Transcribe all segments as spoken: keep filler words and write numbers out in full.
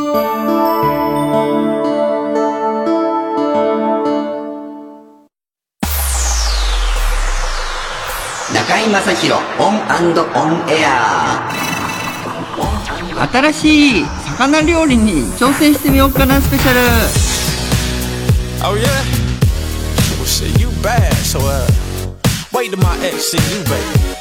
中井正広オン&オンエア。 新しい魚料理に挑戦してみようかなスペシャル。 Oh yeah? Well shit, you bad, so uh wait till my ex see you, baby.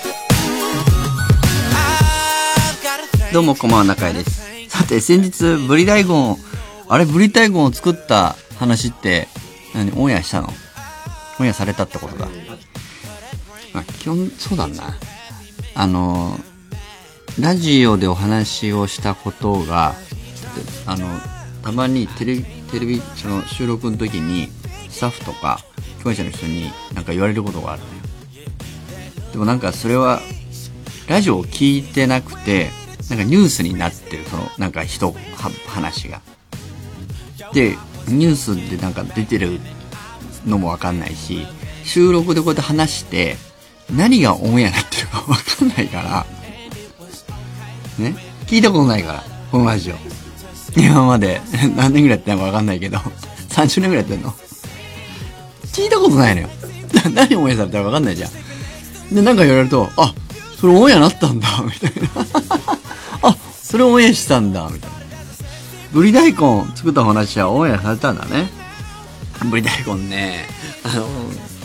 どうもこんばんは、中井です。さて先日ブリ大根、あれブリ大根を作った話って何オンエアしたの？オンエアされたってことだ。まあ、基本そうだな。あのラジオでお話をしたことが、あのたまにテレビテレビその収録の時にスタッフとか共演者の人になんか言われることがあるのよ。でもなんかそれはラジオを聞いてなくて、なんかニュースになってる、そのなんか人話がでニュースでなんか出てるのもわかんないし、収録でこうやって話して何がオンエアになってるかわかんないからね、聞いたことないからこのラジオ今まで何年ぐらいやってんのかわかんないけどさんじゅうねんぐらいやってんの聞いたことないのよ何オンエアされたかわかんないじゃん。でなんか言われると、あ、それオンエアなったんだみたいなあ、それオンエアしたんだみたいな。ブリ大根作った話はオンエアされたんだね。ブリ大根ね、あの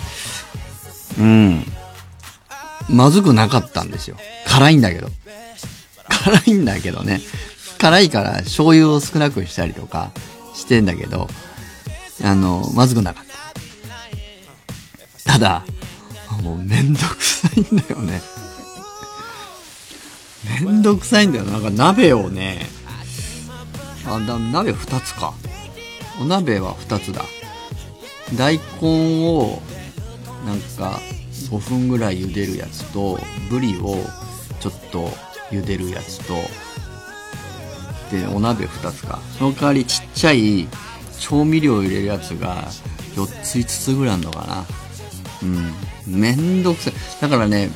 うんまずくなかったんですよ。辛いんだけど辛いんだけどね辛いから醤油を少なくしたりとかしてんだけど、あのまずくなかった。ただもうめんどくさいんだよねめんどくさいんだよ。なんか鍋をね、あ、だ鍋ふたつか。お鍋はふたつだ。大根をなんかごふんぐらい茹でるやつと、ブリをちょっと茹でるやつと、でお鍋ふたつか。その代わりちっちゃい調味料を入れるやつがよっついつつぐらいあるのかな。うん、めんどくさい。だからね、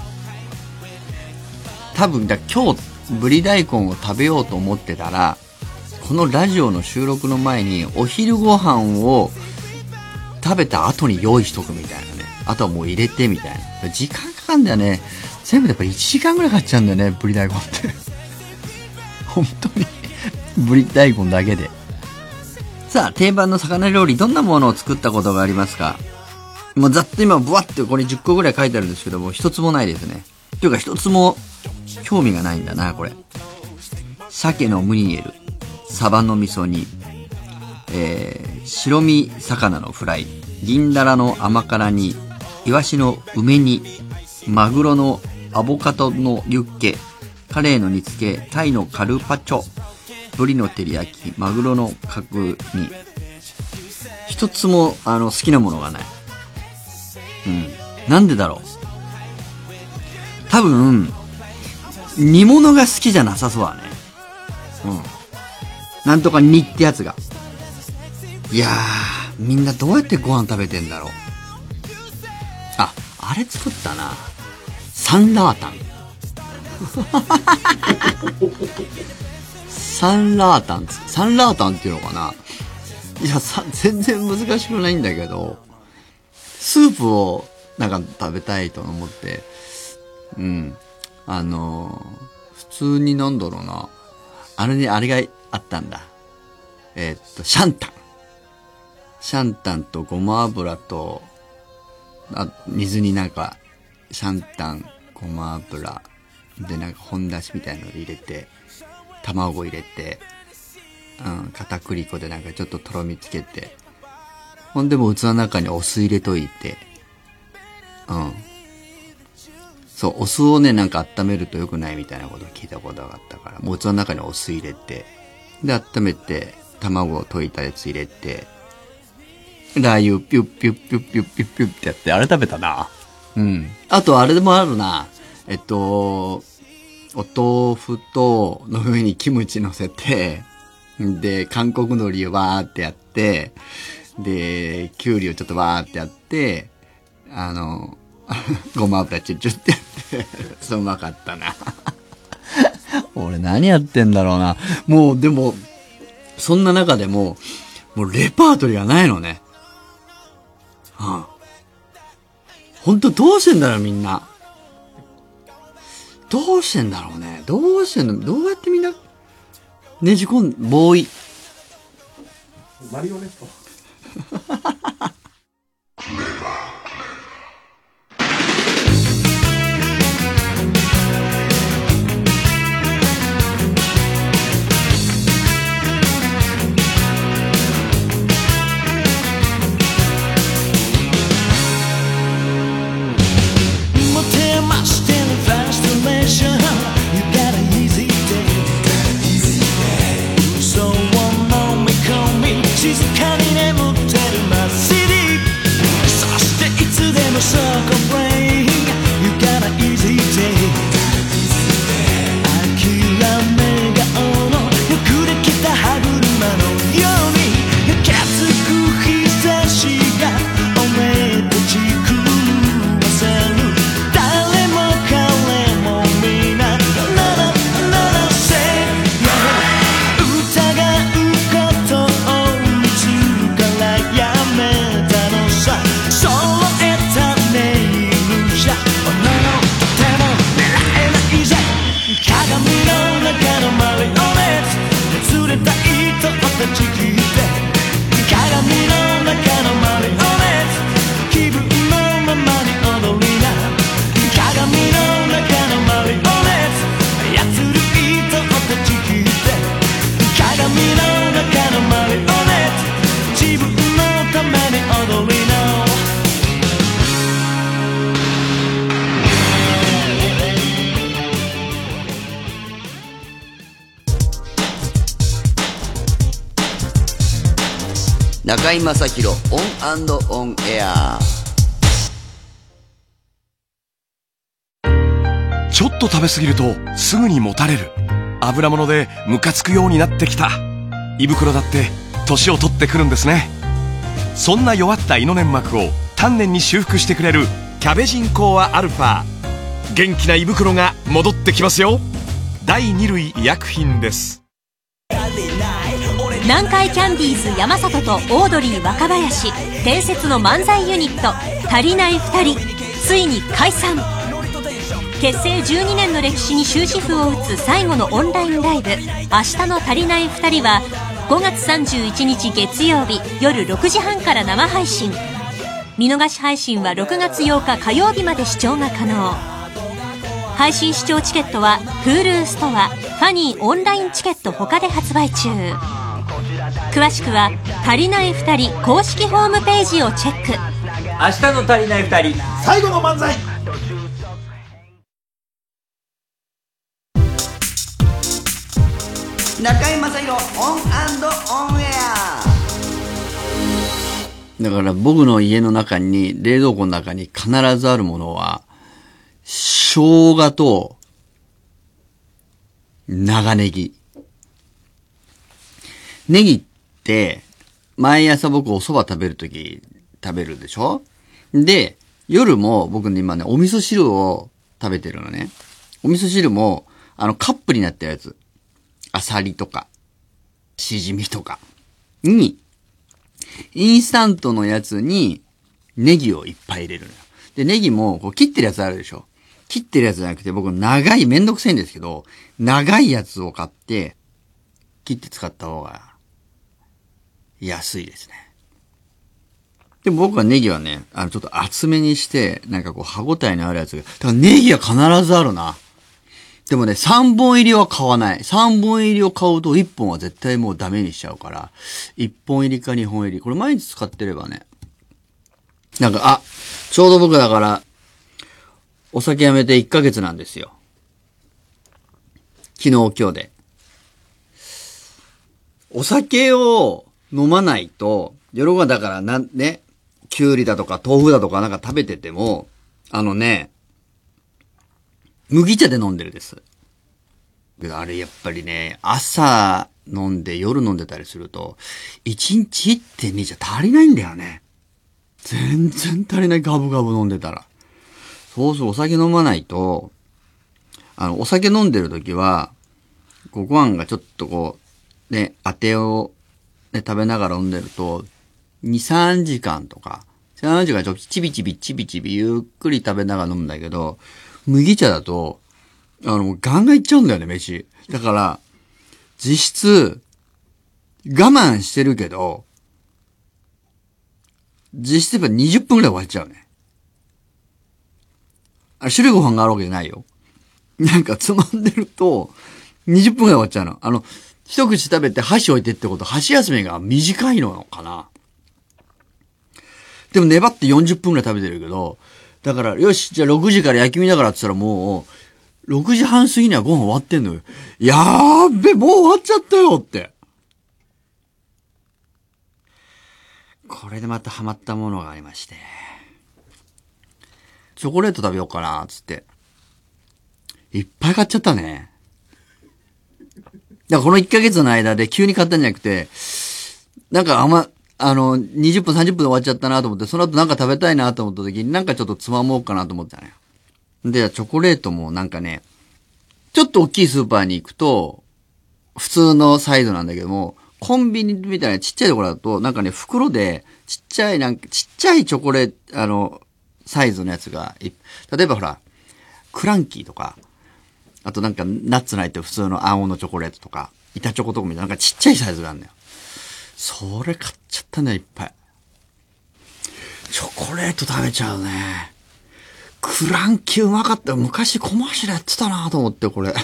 多分だ今日ブリ大根を食べようと思ってたら、このラジオの収録の前にお昼ご飯を食べた後に用意しとくみたいなね。あとはもう入れてみたいな。時間かかるんだよね。全部でやっぱりいちじかんぐらいかかっちゃうんだよね、ブリ大根って本当にブリ大根だけで。さあ、定番の魚料理、どんなものを作ったことがありますか？もうざっと今ブワッてこれじゅっこぐらい書いてあるんですけども、一つもないですね。というか一つも興味がないんだな、これ。鮭のムニエル、サバの味噌煮、えー、白身魚のフライ、銀だらの甘辛煮、イワシの梅煮、マグロのアボカドのユッケ、カレイの煮付け、タイのカルパチョ、ブリの照り焼き、マグロの角煮。一つもあの好きなものがない。うん。なんでだろう。多分煮物が好きじゃなさそうだね。うん。なんとか煮ってやつが。いやー、みんなどうやってご飯食べてんだろう。あ、あれ作ったな。サンラータン。サンラータン、サンラータンっていうのかな。いや、さ、全然難しくないんだけど、スープをなんか食べたいと思って、うん。あのー、普通になんだろうな。あれに、あれがあったんだ。えー、っと、シャンタン。シャンタンとごま油と、あ、水になんか、シャンタン、ごま油、でなんか本だしみたいなの入れて、卵入れて、うん、片栗粉でなんかちょっととろみつけて、ほんでもう器の中にお酢入れといて、うん。そう、お酢をね、なんか温めると良くないみたいなことを聞いたことがあったから、もう器の中にお酢入れて、で、温めて、卵を溶いたやつ入れて、ラー油ピュッピュッピュッピュッピュッピュッってやって、あれ食べたな。うん。あと、あれでもあるな。えっと、お豆腐と、の上にキムチ乗せて、で、韓国海苔をわーってやって、で、きゅうりをちょっとわーってやって、あの、ごま油チュッチュってやって、そううまかったな。俺何やってんだろうな。もうでも、 そんな中でも、もうレパートリーがないのね。はあ、ほんとどうしてんだろうみんな。どうしてんだろうね。どうしてんの、どうやってみんな、ねじ込ん、ボーイ。 マリオネット。 中井正広オン&オンエア。 ちょっと食べ過ぎるとすぐにもたれる。油物でムカつくようになってきた。胃袋だって年を取ってくるんですね。そんな弱った胃の粘膜を丹念に修復してくれるキャベジンコアアルファ。元気な胃袋が戻ってきますよ。第二類医薬品です。 南海キャンディーズ山里とオードリー若林、伝説の漫才ユニット足りないふたり、ついに解散。結成じゅうにねんの歴史に終止符を打つ最後のオンラインライブ、明日の足りないふたりはごがつさんじゅういちにち月曜日夜ろくじはんから生配信。見逃し配信はろくがつようか火曜日まで視聴が可能。配信視聴チケットは Hulu ストア、ファニーオンラインチケット他で発売中。詳しくは足りないふたり公式ホームページをチェック。 明日の足りないふたり、 最後の漫才。 中井正広オン&オンエア。 だから僕の家の中に、冷蔵庫の中に必ずあるものは、生姜と長ネギ。ネギって、毎朝僕お蕎麦食べるとき食べるでしょ？で、夜も僕ね今ね、お味噌汁を食べてるのね。お味噌汁も、あのカップになったやつ。アサリとか、シジミとかに、インスタントのやつにネギをいっぱい入れるのよ。で、ネギもこう切ってるやつあるでしょ。切ってるやつじゃなくて僕長い、めんどくさいんですけど、長いやつを買って、切って使った方が安いですね。でも僕はネギはね、あのちょっと厚めにして、なんかこう歯応えのあるやつが、だからネギは必ずあるな。でもね、さんぼん入りは買わない。さんぼん入りを買うといっぽんは絶対もうダメにしちゃうから、いっぽん入りかにほん入り。これ毎日使ってればね。なんか、あ、ちょうど僕だから、お酒やめていっかげつなんですよ。昨日今日で。お酒を飲まないと、夜ご飯だからなんね、きゅうりだとか豆腐だとかなんか食べてても、あのね、麦茶で飲んでるです。あれやっぱりね、朝飲んで夜飲んでたりすると、いちにち いってんに じゃ足りないんだよね。全然足りない、ガブガブ飲んでたら。そうそう、お酒飲まないと、あの、お酒飲んでるときは、ご飯がちょっとこう、ね、当てをで食べながら飲んでると、に、さんじかんとか、さんじかんちょっとちびちびちびちびゆっくり食べながら飲むんだけど、麦茶だと、あの、ガンガンいっちゃうんだよね、飯。だから、実質、我慢してるけど、実質やっぱにじゅっぷんくらい終わっちゃうね。あ、白いご飯があるわけじゃないよ。なんかつまんでると、にじゅっぷんくらい終わっちゃうの。あの、一口食べて箸置いてってこと、箸休めが短いのかな。でも粘ってよんじゅっぷんくらい食べてるけど、だから、よし、じゃあろくじから焼き身だからって言ったらもう、ろくじはん過ぎにはご飯終わってんのよ。やーべ、もう終わっちゃったよって。これでまたハマったものがありまして。チョコレート食べようかな、つって。いっぱい買っちゃったね。だからこのいっかげつの間で急に買ったんじゃなくて、なんかあんま、あの、にじゅっぷんさんじゅっぷんで終わっちゃったなと思って、その後なんか食べたいなと思った時になんかちょっとつまもうかなと思ったね。で、チョコレートもなんかね、ちょっと大きいスーパーに行くと、普通のサイズなんだけども、コンビニみたいなちっちゃいところだと、なんかね、袋で、ちっちゃい、なんか、ちっちゃいチョコレート、あの、サイズのやつが、例えばほら、クランキーとか、あとなんか、ナッツないって普通の青のチョコレートとか、板チョコとかみたいな、なんかちっちゃいサイズがあるんだよ。それ買っちゃったね、いっぱい。チョコレート食べちゃうね。クランキーうまかった。昔コマーシャルやってたなと思って、これ。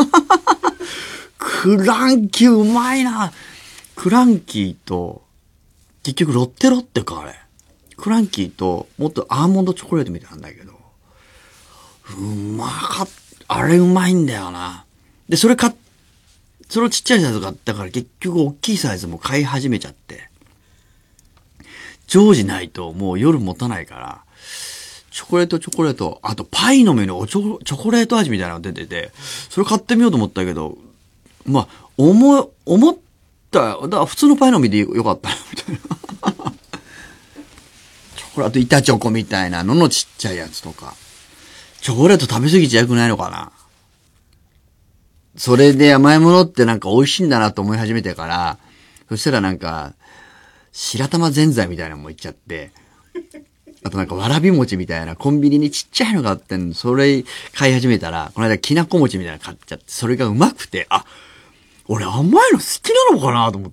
クランキーうまいな。クランキーと、結局ロッテロッテか、あれ。クランキーと、もっとアーモンドチョコレートみたいなんだけど。うまかった。あれうまいんだよな。で、それ買っ、それをちっちゃいサイズ買ったから結局大きいサイズも買い始めちゃって。常時ないともう夜持たないから、チョコレートチョコレート、あとパイの実のチョチョコレート味みたいなのが出てて、それ買ってみようと思ったけど、まあ、思、思った、だから普通のパイの実でよかったな、みたいな。チョコレート、板チョコみたいなののちっちゃいやつとか。チョコレート食べ過ぎちゃよくないのかな。それで甘いものってなんか美味しいんだなと思い始めてから、そしたらなんか、白玉ぜんざいみたいなのもいっちゃって、あとなんかわらび餅みたいなコンビニにちっちゃいのがあってんの、それ買い始めたら、この間きなこ餅みたいなの買っちゃって、それがうまくて、あ、俺甘いの好きなのかなと思って。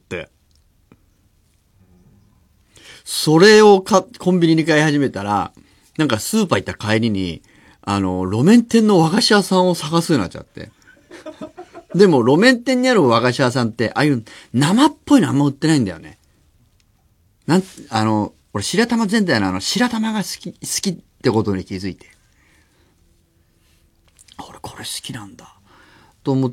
それをか、コンビニに買い始めたら、なんかスーパー行った帰りに、あの、路面店の和菓子屋さんを探すようになっちゃって。でも路面店にある和菓子屋さんって、ああいう生っぽいのあんま売ってないんだよね。なん、あの、俺白玉全体のあの白玉が好き、好きってことに気づいて。俺これ好きなんだ。と思って、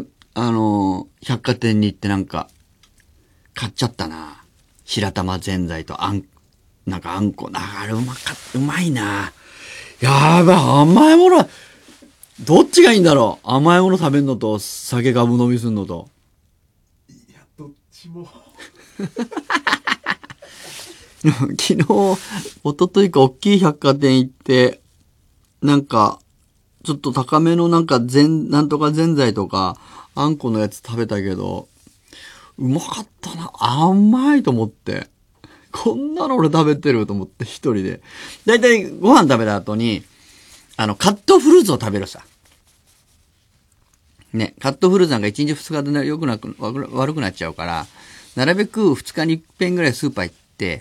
あの、百貨店に行ってなんか、買っちゃったな。白玉ぜんざいとあん、なんかあんこ、あれうまかった、うまいな。やばい、甘いもの、どっちがいいんだろう。甘いもの食べるのと、酒ガブ飲みするのと。 いや、どっちも。 昨日、一昨日か大きい百貨店行って、なんか、ちょっと高めのなんか全、なんとかぜんざいとか、あんこのやつ食べたけど、うまかったな。甘いと思って。こんなの俺食べてると思って一人で。だいたいご飯食べた後に、あの、カットフルーツを食べるさ。ね、カットフルーツなんかいちにちふつかで良くなく、悪くなっちゃうから、なるべくふつかにいっぺんぐらいスーパー行って、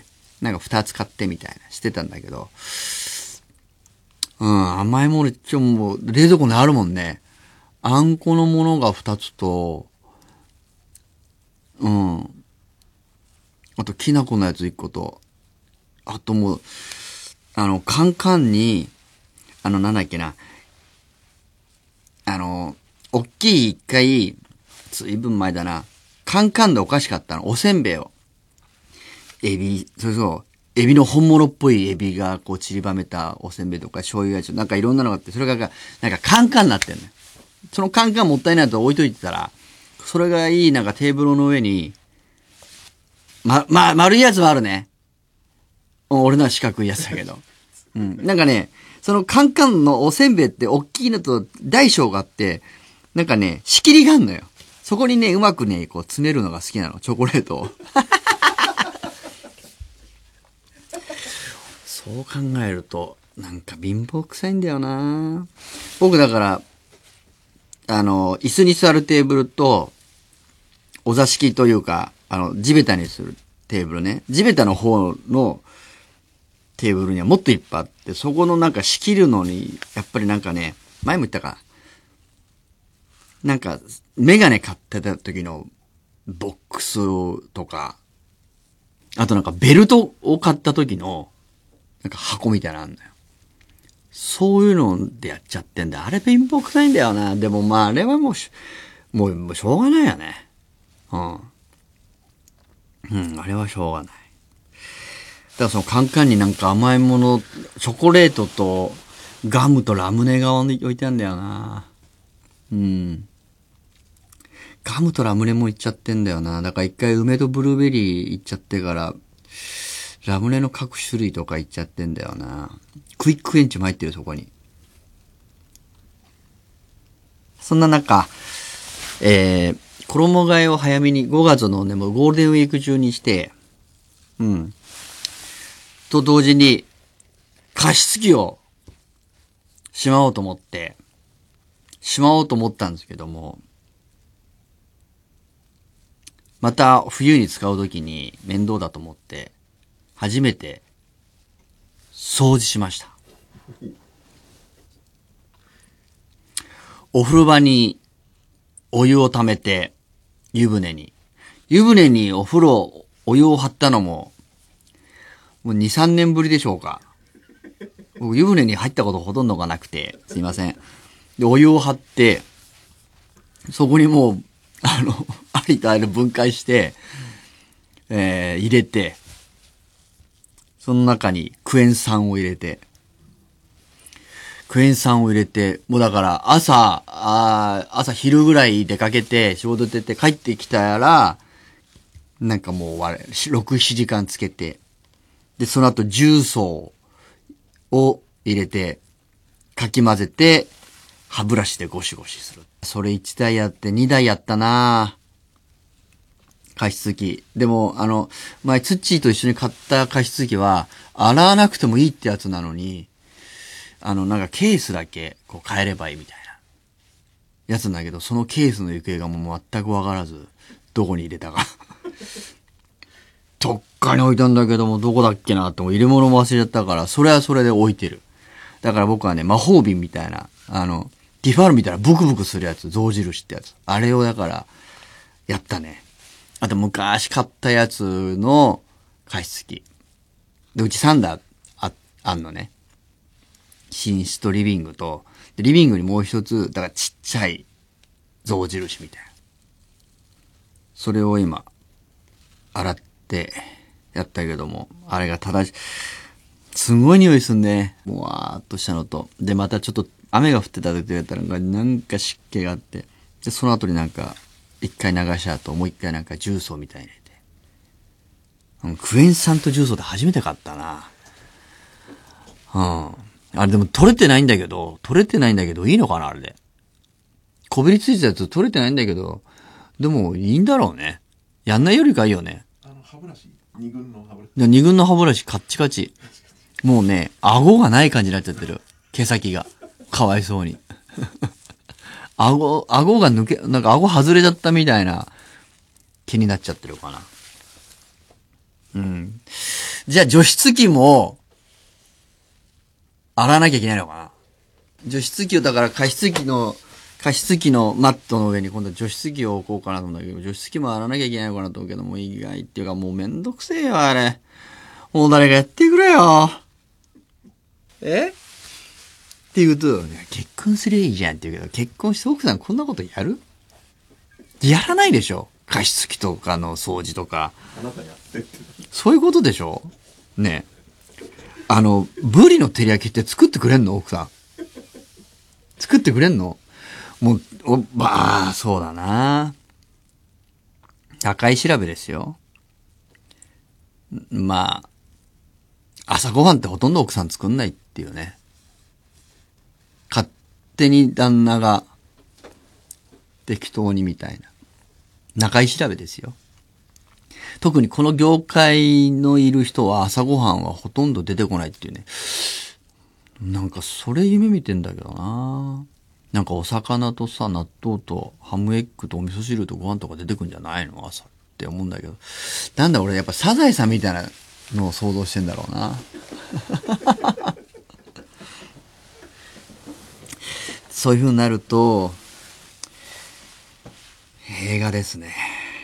なんかふたつ買ってみたいなしてたんだけど、うん、甘いもの一応もう冷蔵庫にあるもんね。あんこのものがふたつと、うん。あと、きな粉のやついっこと、あともう、あの、カンカンに、あの、なんだっけな、あの、おっきい一回、ずいぶん前だな、カンカンでお菓子買ったの、おせんべいを。エビ、それそう、エビの本物っぽいエビがこう散りばめたおせんべいとか醤油味なんかいろんなのがあって、それがなんかカンカンになってんのよ。そのカンカンもったいないと置いといてたら、それがいいなんかテーブルの上に、ま、ま、丸いやつもあるね。俺のは四角いやつだけど。うん。なんかね、そのカンカンのおせんべいって大きいのと大小があって、なんかね、仕切りがあんのよ。 そこにね、うまくね、こう詰めるのが好きなの、チョコレートを。そう考えると、なんか貧乏くさいんだよな。僕だから、あの、椅子に座るテーブルと、お座敷というか、あの、地べたにするテーブルね。地べたの方のテーブルにはもっといっぱいあって、そこのなんか仕切るのに、やっぱりなんかね、前も言ったか。なんか、メガネ買ってた時のボックスとか、あとなんかベルトを買った時の、なんか箱みたいなのあんだよ。そういうのでやっちゃってんだよ。あれ貧乏くさいんだよな。でもまああれはもうし、もう、もうしょうがないよね。うん。うん、あれはしょうがない。だからそのカンカンになんか甘いもの、チョコレートとガムとラムネが置いてあるんだよな。うん。ガムとラムネもいっちゃってんだよな。だから一回梅とブルーベリーいっちゃってから、ラムネの各種類とかいっちゃってんだよな。クイックエンチも入ってるそこに。そんな中、えー、衣替えを早めにごがつのね、もうゴールデンウィーク中にして、うん。と同時に、加湿器をしまおうと思って、しまおうと思ったんですけども、また冬に使うときに面倒だと思って、初めて掃除しました。お風呂場にお湯を溜めて、湯船に。湯船にお風呂、お湯を張ったのも、もうに、さんねんぶりでしょうか。湯船に入ったことほとんどがなくて、すいません。で、お湯を張って、そこにもう、あの、ありとあらゆる分解して、えー、入れて、その中にクエン酸を入れて、クエン酸を入れて、もうだから朝、あ朝昼ぐらい出かけて、仕事出て帰ってきたら、なんかもうろく、ななじかんつけて、で、その後重曹を入れて、かき混ぜて、歯ブラシでゴシゴシする。それいちだいやってにだいやったなぁ。加湿器。でも、あの、前、ツッチーと一緒に買った加湿器は、洗わなくてもいいってやつなのに、あの、なんかケースだけ、こう変えればいいみたいな。やつなんだけど、そのケースの行方がもう全くわからず、どこに入れたか。どっかに置いたんだけども、どこだっけなってもう入れ物も忘れちゃったから、それはそれで置いてる。だから僕はね、魔法瓶みたいな、あの、ティファールみたいなブクブクするやつ、象印ってやつ。あれをだから、やったね。あと昔買ったやつの加湿器。で、うちさんだあ、あんのね。寝室とリビングと、でリビングにもう一つ、だからちっちゃい象印みたいな。それを今、洗ってやったけども、あれが正しい。すごい匂いすんね。もわーっとしたのと。で、またちょっと雨が降ってた時だったら、なんか湿気があって。で、その後になんか、一回流した後、もう一回なんか重曹みたいに入れて。うん、クエン酸と重曹で初めて買ったな。うん。あれでも取れてないんだけど、取れてないんだけど、いいのかなあれで。こびりついてたやつ取れてないんだけど、でもいいんだろうね。やんないよりかいいよね。 あの歯ブラシ、二軍の歯ブラシ。二軍の歯ブラシカッチカチ。もうね、顎がない感じになっちゃってる。毛先が。かわいそうに。顎、顎が抜け、なんか顎外れちゃったみたいな気になっちゃってるかな。うん。じゃあ除湿機も、洗わなきゃいけないのかな。除湿機をだから加湿器の、加湿器のマットの上に今度は除湿機を置こうかなと思うんだけど、除湿機も洗わなきゃいけないのかなと思うけども、意外っていうかもうめんどくせえよ、あれ。もう誰かやってくれよ。えって言うと、結婚すりゃいいじゃんって言うけど、結婚して奥さんこんなことやる？やらないでしょ？加湿器とかの掃除とか。 あなたやってって。 そういうことでしょ？ねえ。あの、ブリの照り焼きって作ってくれんの？奥さん。作ってくれんの？もう、お、まあ、そうだな。高い調べですよ。まあ、朝ごはんってほとんど奥さん作んないっていうね。勝手に旦那が適当にみたいな。 中居調べですよ。特にこの業界のいる人は朝ごはんはほとんど出てこないっていうね。なんかそれ夢見てんだけどな。なんかお魚とさ、納豆とハムエッグとお味噌汁とご飯とか出てくんじゃないの朝って思うんだけど。なんだ俺やっぱサザエさんみたいなのを想像してんだろうな。そういう風になると、映画ですね。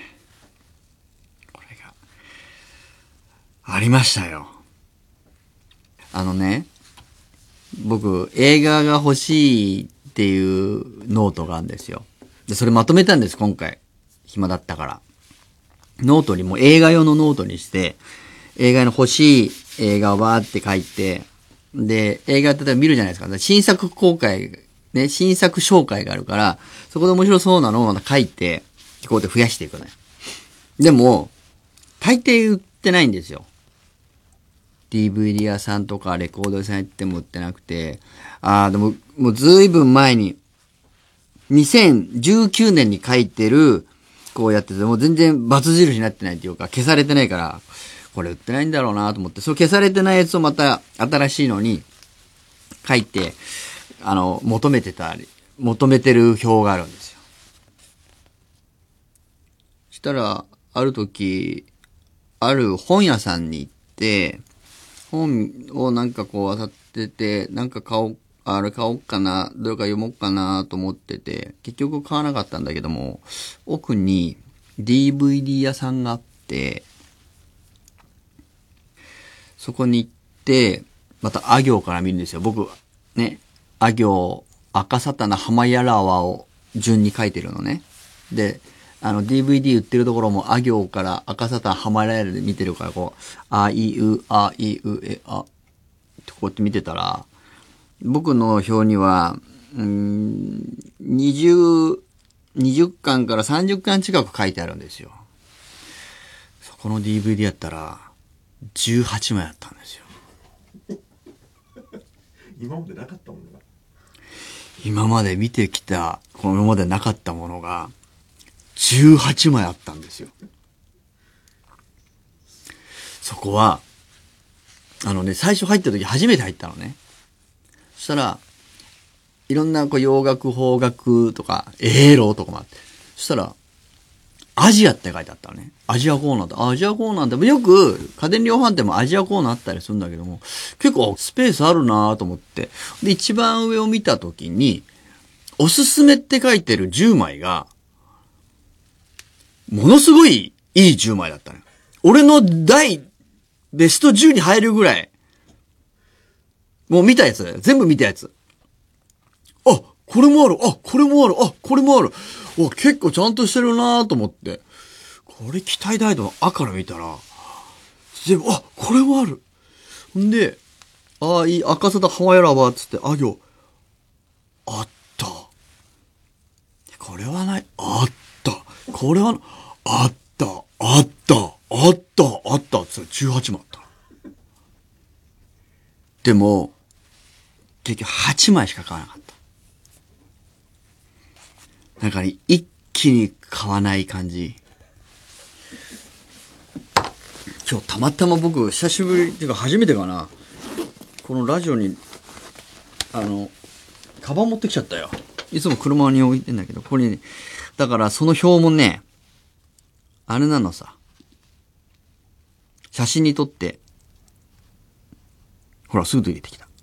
これが。ありましたよ。あのね、僕、映画が欲しいっていうノートがあるんですよ。で、それまとめたんです、今回。暇だったから。ノートにも映画用のノートにして、映画の欲しい映画をバーって書いて、で、映画例えば見るじゃないですか。新作公開、ね、新作紹介があるから、そこで面白そうなのをまた書いて、こうやって増やしていくのよ。でも、大抵売ってないんですよ。ディーブイディー 屋さんとかレコード屋さん行っても売ってなくて、ああ、でも、もうずいぶん前に、にせんじゅうきゅうねんに書いてる、こうやってて、もう全然バツ印になってないっていうか、消されてないから、これ売ってないんだろうなと思って、その消されてないやつをまた新しいのに書いて、あの、求めてたり、求めてる表があるんですよ。したら、ある時、ある本屋さんに行って、本をなんかこう漁ってて、なんか買おう、あれ買おうかな、どれか読もうかなと思ってて、結局買わなかったんだけども、奥に ディーブイディー 屋さんがあって、そこに行って、またあ行から見るんですよ。僕、ね、あ行、赤沙汰な浜やらわを順に書いてるのね。で、あの ディーブイディー 売ってるところもあ行から赤沙汰浜やらで見てるから、こう、あいう、あいうえ、あ、ってこうやって見てたら、僕の表には、うーん、にじゅう、にじゅっかんからさんじゅっかん近く書いてあるんですよ。そこの ディーブイディー やったら、じゅうはちまいあったんですよ。 今までなかったものが。 今まで見てきた、この今までなかったものが、じゅうはちまいあったんですよ。そこは、あのね、最初入った時初めて入ったのね。そしたら、いろんなこう洋楽、邦楽とか、エーロとかもあって。そしたら、アジアって書いてあったのね。アジアコーナーって、アジアコーナーって、よく家電量販店もアジアコーナーあったりするんだけども、結構スペースあるなと思って。で、一番上を見たときに、おすすめって書いてるじゅうまいが、ものすごいいいじゅうまいだったのよ。俺の大、ベストじゅうに入るぐらい、もう見たやつだよ。全部見たやつ。あ、これもある。あ、これもある。あ、これもある。わ、結構ちゃんとしてるなと思って。これ期待大度のあから見たら、全部、あ、これもある。んで、ああ、いい、赤さだ、ハワイラバーつって、あ行。あった。これはない。あった。これは、あった。あった。あった。あった。つってじゅうはちまいあった。でも、結局はちまいしか買わなかった。なんかね、一気に買わない感じ。今日たまたま僕、久しぶり、っていうか初めてかな。このラジオに、あの、カバン持ってきちゃったよ。いつも車に置いてんだけど、ここにね、だからその表もね、あれなのさ。写真に撮って、ほら、すぐと入れてきた。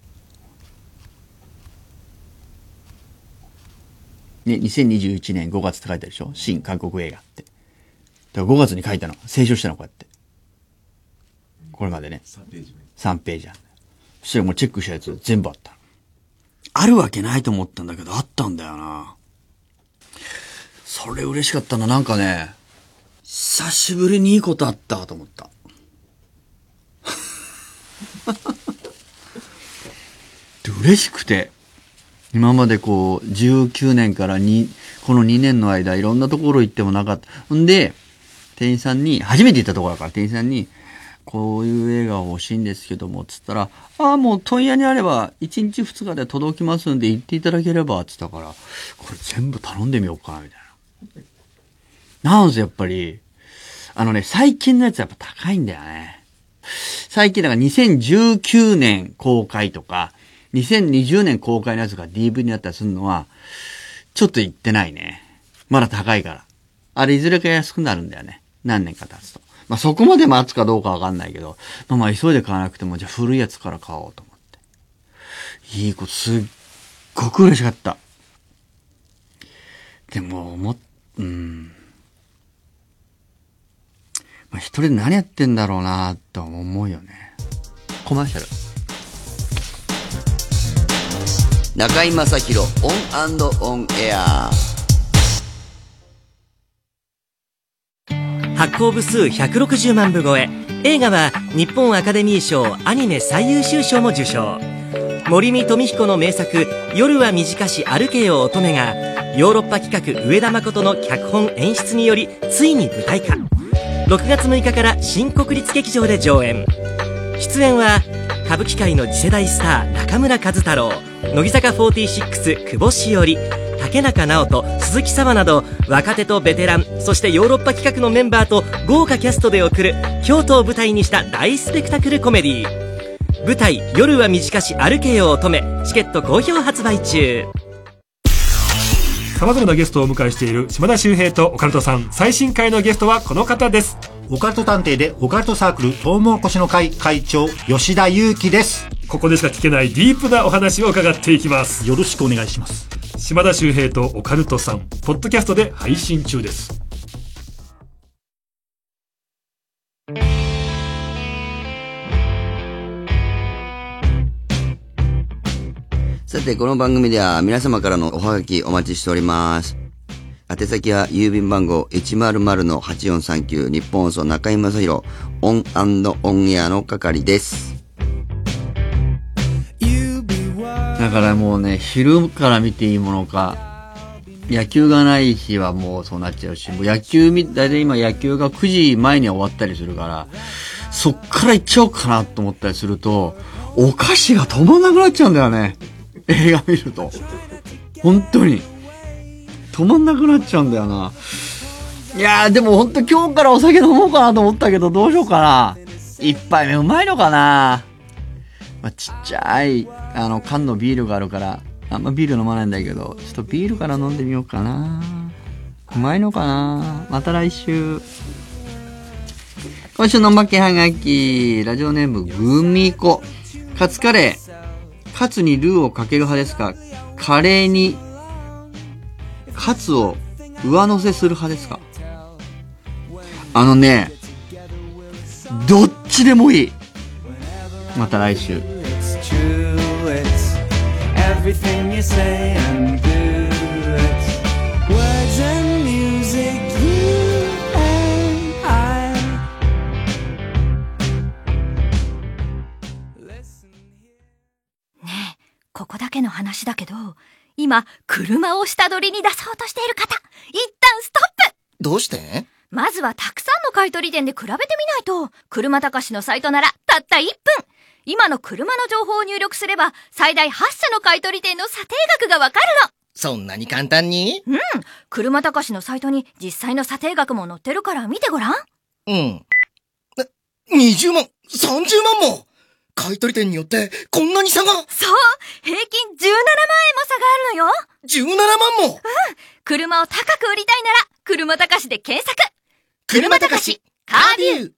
ね、にせんにじゅういちねんごがつって書いてあるでしょ？新韓国映画って。だからごがつに書いたの。清書したの、こうやって。これまでね。 さんページ目。 さんページある。そしたらもうチェックしたやつ全部あったの。あるわけないと思ったんだけど、あったんだよな。それ嬉しかったな。なんかね、久しぶりにいいことあったと思った。で嬉しくて。今までこう、じゅうきゅうねんからに、このにねんの間、いろんなところ行ってもなかった。んで、店員さんに、初めて行ったところだから、店員さんに、こういう映画欲しいんですけども、つったら、ああ、もう問屋にあれば、いちにちふつかで届きますんで、行っていただければ、つったから、これ全部頼んでみようかな、みたいな。 なんせやっぱり、あのね、最近のやつはやっぱ高いんだよね。最近だからにせんじゅうきゅうねん公開とか、にせんにじゅうねん公開のやつが ディーブイディー になったりするのは、ちょっと言ってないね。まだ高いから。あれいずれか安くなるんだよね。何年か経つと。まあ、そこまで待つかどうかわかんないけど、まあまあ急いで買わなくても、じゃあ古いやつから買おうと思って。いいこと、すっごく嬉しかった。でも、も、うん。まあ、一人で何やってんだろうなと思うよね。コマーシャル。 中居正広オン&オンエア。 発行部数ひゃくろくじゅうまんぶ超え、映画は日本アカデミー賞アニメ最優秀賞も受賞。森見富彦の名作「夜は短し歩けよ乙女」がヨーロッパ企画上田誠の脚本演出によりついに舞台化。ろくがつむいかから新国立劇場で上演。出演は歌舞伎界の次世代スター中村和太郎、乃木坂フォーティーシックス久保史緒里、竹中直人、鈴木紗和など若手とベテラン、そしてヨーロッパ企画のメンバーと豪華キャストで送る京都を舞台にした大スペクタクルコメディー。舞台「夜は短し歩けよ乙女」チケット好評発売中。 さまざまなゲストをお迎えしている島田秀平とオカルトさん。最新回のゲストはこの方です。 オカルト探偵でオカルトサークルトウモロコシの会会長吉田裕樹です。 ここでしか聞けないディープなお話を伺っていきます。 よろしくお願いします。 島田秀平とオカルトさん、ポッドキャストで配信中です。 さて、この番組では皆様からのおはがきお待ちしております。宛先は郵便番号 いちまるまるのはちよんさんきゅう 日本放送中居正広オン&オンエアの係です。 だからもうね、昼から見ていいものか、野球がない日はもうそうなっちゃうし、もう野球み、だいたい今野球がくじまえには終わったりするから、そっから行っちゃおうかなと思ったりすると、お菓子が止まんなくなっちゃうんだよね。映画見ると。本当に。止まんなくなっちゃうんだよな。いやーでも本当今日からお酒飲もうかなと思ったけど、どうしようかな。一杯目うまいのかな。まあ、ちっちゃい、あの、缶のビールがあるから、あんまビール飲まないんだけど、ちょっとビールから飲んでみようかな。うまいのかな。また来週。今週のおまけはがき、ラジオネームグミコ。カツカレー。カツにルーをかける派ですか？カレーにカツを上乗せする派ですか？あのね、どっちでもいい。また来週。 ここだけの話だけど、今、車を下取りに出そうとしている方、一旦ストップ！ どうして？ まずはたくさんの買取店で比べてみないと、車たかしのサイトならたったいっぷん！今の車の情報を入力すれば、最大はち社の買取店の査定額がわかるの！ そんなに簡単に？ うん。車たかしのサイトに実際の査定額も載ってるから見てごらん。 うん。にじゅうまん、さんじゅうまんも！買取店によってこんなに差が。 そう、平均じゅうななまんえんも差があるのよ。 じゅうななまんも。 うん。車を高く売りたいなら、車たかしで検索。 車たかし、カーデュー。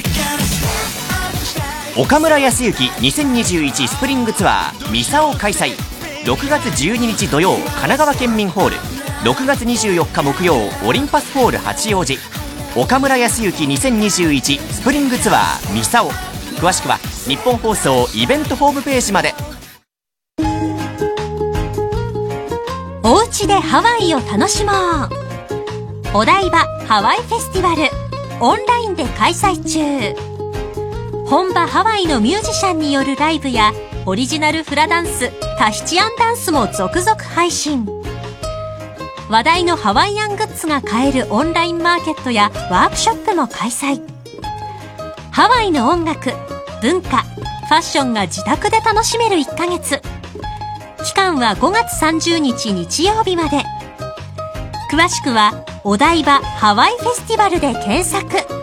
岡村康之にせんにじゅういちスプリングツアーミサを開催。ろくがつじゅうににち土曜、神奈川県民ホール。ろくがつにじゅうよっか木曜、オリンパスホール八王子。岡村康之にせんにじゅういちスプリングツアーミサオ。詳しくは日本放送イベントホームページまで。 おうちでハワイを楽しもう。お台場ハワイフェスティバルオンラインで開催中。本場ハワイのミュージシャンによるライブやオリジナルフラダンス、タヒチアンダンスも続々配信。話題のハワイアングッズが買えるオンラインマーケットやワークショップも開催。ハワイの音楽、文化、ファッションが自宅で楽しめるいっかげつ。期間はごがつさんじゅうにち日曜日まで。詳しくはお台場ハワイフェスティバルで検索。